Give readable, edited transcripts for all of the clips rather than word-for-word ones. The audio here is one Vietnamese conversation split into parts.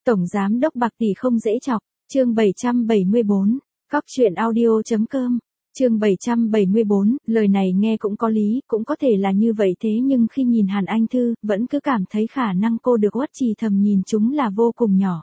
Tổng giám đốc bạc tỷ không dễ chọc, chương 774, Cóc truyện audio.com, chương 774, lời này nghe cũng có lý, cũng có thể là như vậy thế nhưng khi nhìn Hàn Anh Thư, vẫn cứ cảm thấy khả năng cô được Uất Trì Thầm nhìn chúng là vô cùng nhỏ.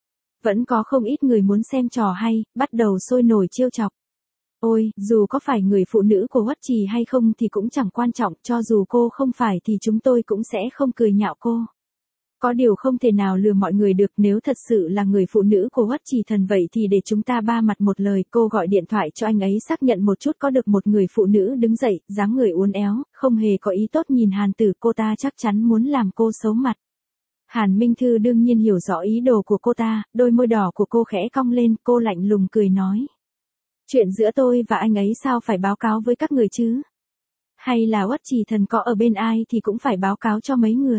Vẫn có không ít người muốn xem trò hay, bắt đầu sôi nổi trêu chọc. Ôi, dù có phải người phụ nữ của Uất Trì hay không thì cũng chẳng quan trọng, cho dù cô không phải thì chúng tôi cũng sẽ không cười nhạo cô. Có điều không thể nào lừa mọi người được, nếu thật sự là người phụ nữ của Uất Trì Thần vậy thì để chúng ta ba mặt một lời. Cô gọi điện thoại cho anh ấy xác nhận một chút. Có được một người phụ nữ đứng dậy, dáng người uốn éo, không hề có ý tốt nhìn Hàn Tử, cô ta chắc chắn muốn làm cô xấu mặt. Hàn Minh Thư đương nhiên hiểu rõ ý đồ của cô ta, đôi môi đỏ của cô khẽ cong lên, cô lạnh lùng cười nói. Chuyện giữa tôi và anh ấy sao phải báo cáo với các người chứ? Hay là Uất Trì Thần có ở bên ai thì cũng phải báo cáo cho mấy người?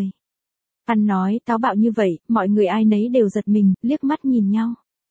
Ăn nói táo bạo như vậy, mọi người ai nấy đều giật mình, liếc mắt nhìn nhau.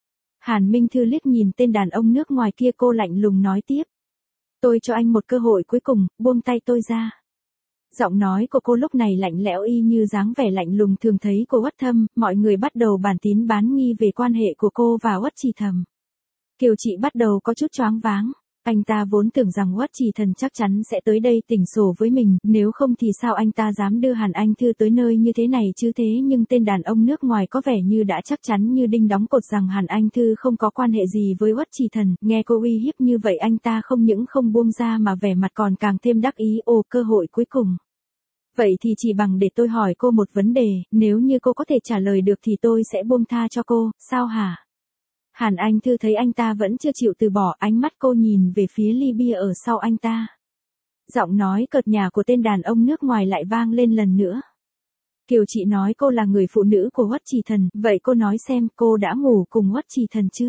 Hàn Minh Thư liếc nhìn tên đàn ông nước ngoài kia, cô lạnh lùng nói tiếp. Tôi cho anh một cơ hội cuối cùng, buông tay tôi ra. Giọng nói của cô lúc này lạnh lẽo y như dáng vẻ lạnh lùng thường thấy của Uất Thâm, mọi người bắt đầu bàn tín bán nghi về quan hệ của cô và Uất Trì Thầm. Kiều Chị bắt đầu có chút choáng váng. Anh ta vốn tưởng rằng Uất Trì Thần chắc chắn sẽ tới đây tỉnh sổ với mình, nếu không thì sao anh ta dám đưa Hàn Anh Thư tới nơi như thế này chứ. Thế nhưng tên đàn ông nước ngoài có vẻ như đã chắc chắn như đinh đóng cột rằng Hàn Anh Thư không có quan hệ gì với Uất Trì Thần. Nghe cô uy hiếp như vậy anh ta không những không buông ra mà vẻ mặt còn càng thêm đắc ý. Ồ, cơ hội cuối cùng. Vậy thì chỉ bằng để tôi hỏi cô một vấn đề, nếu như cô có thể trả lời được thì tôi sẽ buông tha cho cô, sao hả? Hàn Anh Thư thấy anh ta vẫn chưa chịu từ bỏ, ánh mắt cô nhìn về phía ly bia ở sau anh ta. Giọng nói cợt nhả của tên đàn ông nước ngoài lại vang lên lần nữa. Kiều Chị nói cô là người phụ nữ của Uất Trì Thần, vậy cô nói xem cô đã ngủ cùng Uất Trì Thần chưa?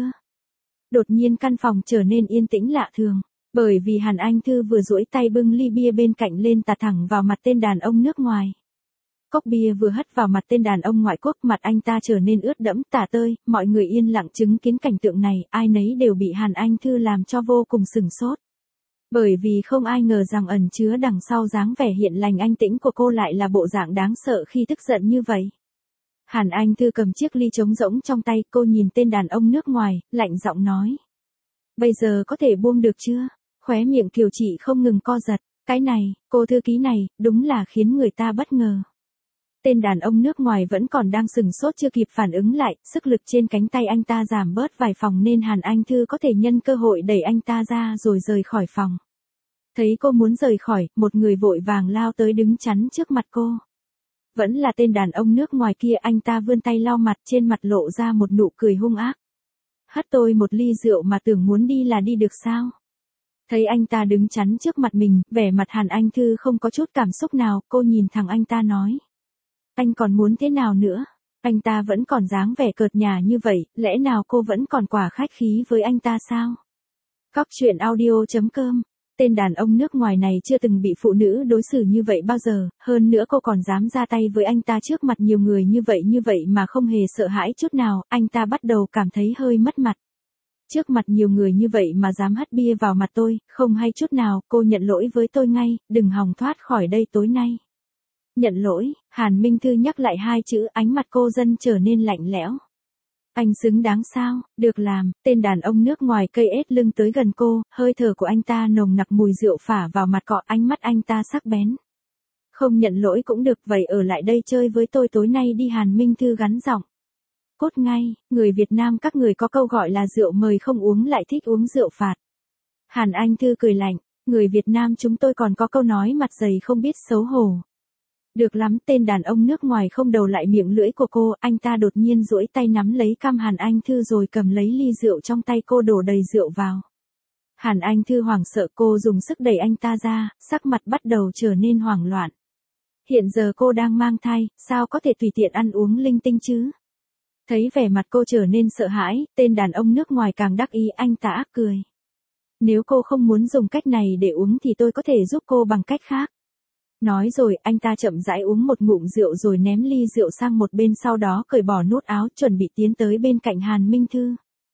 Đột nhiên căn phòng trở nên yên tĩnh lạ thường, bởi vì Hàn Anh Thư vừa duỗi tay bưng ly bia bên cạnh lên tạt thẳng vào mặt tên đàn ông nước ngoài. Cốc bia vừa hất vào mặt tên đàn ông ngoại quốc, mặt anh ta trở nên ướt đẫm tả tơi, mọi người yên lặng chứng kiến cảnh tượng này, ai nấy đều bị Hàn Anh Thư làm cho vô cùng sửng sốt. Bởi vì không ai ngờ rằng ẩn chứa đằng sau dáng vẻ hiện lành anh tĩnh của cô lại là bộ dạng đáng sợ khi tức giận như vậy. Hàn Anh Thư cầm chiếc ly trống rỗng trong tay, cô nhìn tên đàn ông nước ngoài, lạnh giọng nói. Bây giờ có thể buông được chưa? Khóe miệng Kiều Chị không ngừng co giật, cái này, cô thư ký này, đúng là khiến người ta bất ngờ. Tên đàn ông nước ngoài vẫn còn đang sừng sốt chưa kịp phản ứng lại, sức lực trên cánh tay anh ta giảm bớt vài phòng nên Hàn Anh Thư có thể nhân cơ hội đẩy anh ta ra rồi rời khỏi phòng. Thấy cô muốn rời khỏi, một người vội vàng lao tới đứng chắn trước mặt cô. Vẫn là tên đàn ông nước ngoài kia, anh ta vươn tay lau mặt, trên mặt lộ ra một nụ cười hung ác. Hất tôi một ly rượu mà tưởng muốn đi là đi được sao? Thấy anh ta đứng chắn trước mặt mình, vẻ mặt Hàn Anh Thư không có chút cảm xúc nào, cô nhìn thẳng anh ta nói. Anh còn muốn thế nào nữa? Anh ta vẫn còn dáng vẻ cợt nhả như vậy, lẽ nào cô vẫn còn quả khách khí với anh ta sao? Cóc truyện audio.com, tên đàn ông nước ngoài này chưa từng bị phụ nữ đối xử như vậy bao giờ, hơn nữa cô còn dám ra tay với anh ta trước mặt nhiều người như vậy mà không hề sợ hãi chút nào, anh ta bắt đầu cảm thấy hơi mất mặt. Trước mặt nhiều người như vậy mà dám hất bia vào mặt tôi, không hay chút nào, cô nhận lỗi với tôi ngay, đừng hòng thoát khỏi đây tối nay. Nhận lỗi, Hàn Minh Thư nhắc lại hai chữ, ánh mặt cô dân trở nên lạnh lẽo. Anh xứng đáng sao? Được làm, tên đàn ông nước ngoài cây ết lưng tới gần cô, hơi thở của anh ta nồng nặc mùi rượu phả vào mặt cọ, ánh mắt anh ta sắc bén. Không nhận lỗi cũng được, vậy ở lại đây chơi với tôi tối nay đi, Hàn Minh Thư gắn giọng. Cốt ngay, người Việt Nam các người có câu gọi là rượu mời không uống lại thích uống rượu phạt. Hàn Anh Thư cười lạnh, người Việt Nam chúng tôi còn có câu nói mặt dày không biết xấu hổ. Được lắm, tên đàn ông nước ngoài không đầu lại miệng lưỡi của cô, anh ta đột nhiên duỗi tay nắm lấy cằm Hàn Anh Thư rồi cầm lấy ly rượu trong tay cô đổ đầy rượu vào. Hàn Anh Thư hoảng sợ, cô dùng sức đẩy anh ta ra, sắc mặt bắt đầu trở nên hoảng loạn. Hiện giờ cô đang mang thai, sao có thể tùy tiện ăn uống linh tinh chứ? Thấy vẻ mặt cô trở nên sợ hãi, tên đàn ông nước ngoài càng đắc ý, anh ta ác cười. Nếu cô không muốn dùng cách này để uống thì tôi có thể giúp cô bằng cách khác. Nói rồi, anh ta chậm rãi uống một ngụm rượu rồi ném ly rượu sang một bên, sau đó cởi bỏ nút áo, chuẩn bị tiến tới bên cạnh Hàn Minh Thư.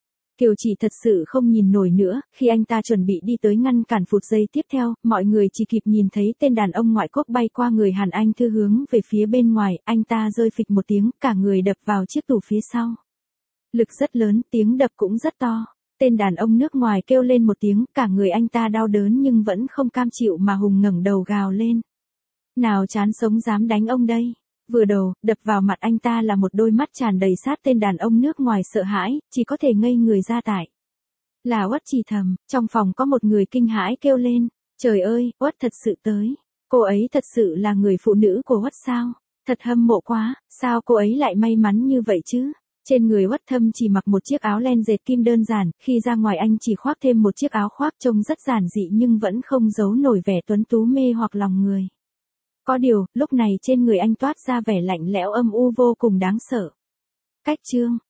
Kiều Chỉ thật sự không nhìn nổi nữa, khi anh ta chuẩn bị đi tới ngăn cản phút giây tiếp theo, mọi người chỉ kịp nhìn thấy tên đàn ông ngoại quốc bay qua người Hàn Anh Thư hướng về phía bên ngoài, anh ta rơi phịch một tiếng, cả người đập vào chiếc tủ phía sau. Lực rất lớn, tiếng đập cũng rất to. Tên đàn ông nước ngoài kêu lên một tiếng, cả người anh ta đau đớn nhưng vẫn không cam chịu mà hùng ngẩng đầu gào lên. Nào chán sống dám đánh ông đây. Vừa đầu, đập vào mặt anh ta là một đôi mắt tràn đầy sát, tên đàn ông nước ngoài sợ hãi, chỉ có thể ngây người ra tại. Là Uất Chỉ thầm, trong phòng có một người kinh hãi kêu lên, trời ơi, Uất thật sự tới. Cô ấy thật sự là người phụ nữ của Uất sao? Thật hâm mộ quá, sao cô ấy lại may mắn như vậy chứ? Trên người Uất Thâm chỉ mặc một chiếc áo len dệt kim đơn giản, khi ra ngoài anh chỉ khoác thêm một chiếc áo khoác trông rất giản dị nhưng vẫn không giấu nổi vẻ tuấn tú mê hoặc lòng người. Có điều, lúc này trên người anh toát ra vẻ lạnh lẽo âm u vô cùng đáng sợ. Cách chương